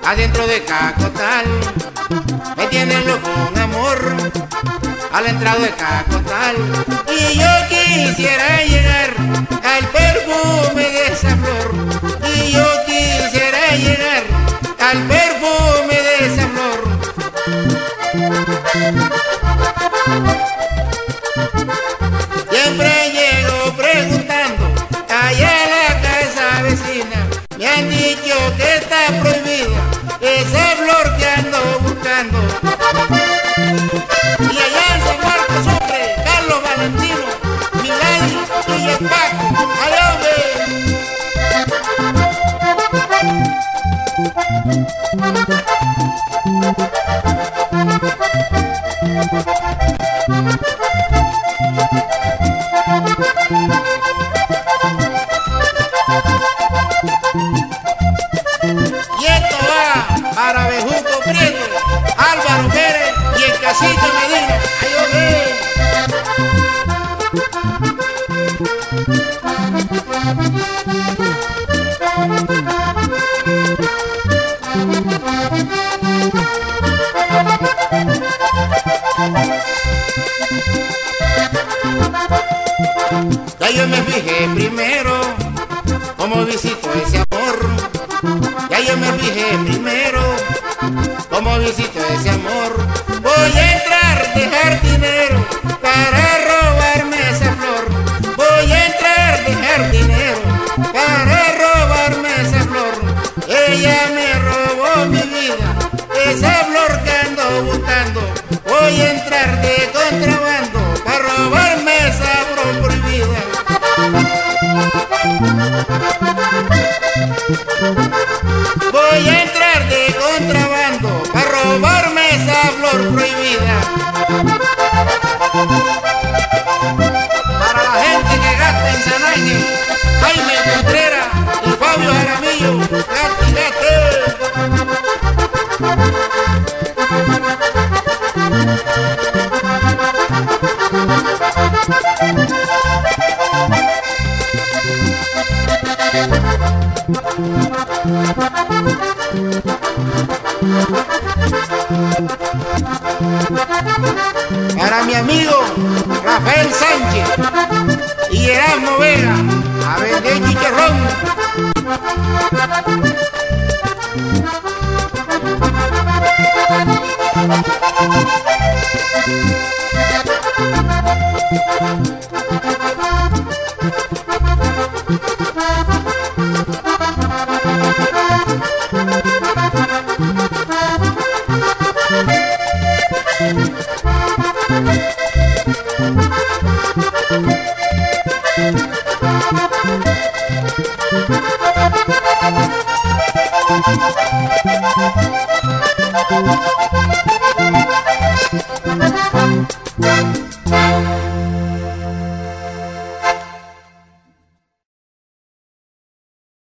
adentro de Cacotal, me tienen loco con amor, a la entrada de Cacotal, y yo quisiera llegar al perfume de esa flor, y yo quisiera llegar al perfume de esa flor. Siempre llego preguntando allá a la casa vecina, me han dicho que está prohibida esa flor que ando buscando. Y allá en San Marcos, hombre, Carlos Valentino, Milani y el Paco, allá y esto va para Bejuco Prieto, Álvaro Pérez y el Cacique Medina. ¡Ay, olé! Ya yo me fijé primero cómo visito ese amor. Ya yo me fijé primero cómo visito ese amor. Voy a entrar, dejar dinero para robarme esa flor. Voy a entrar, dejar dinero para robarme esa flor. Ella me robó mi vida, esa flor que ando buscando. Voy a entrar de contrabando para robarme esa flor prohibida. Voy a entrar de contrabando para robarme esa flor prohibida. Para la gente que gasta en San Ángel, Jaime Contreras y Fabio Jaramillo, gate, gate. Para mi amigo Rafael Sánchez y Erasmo Vega, a vender chicharrón.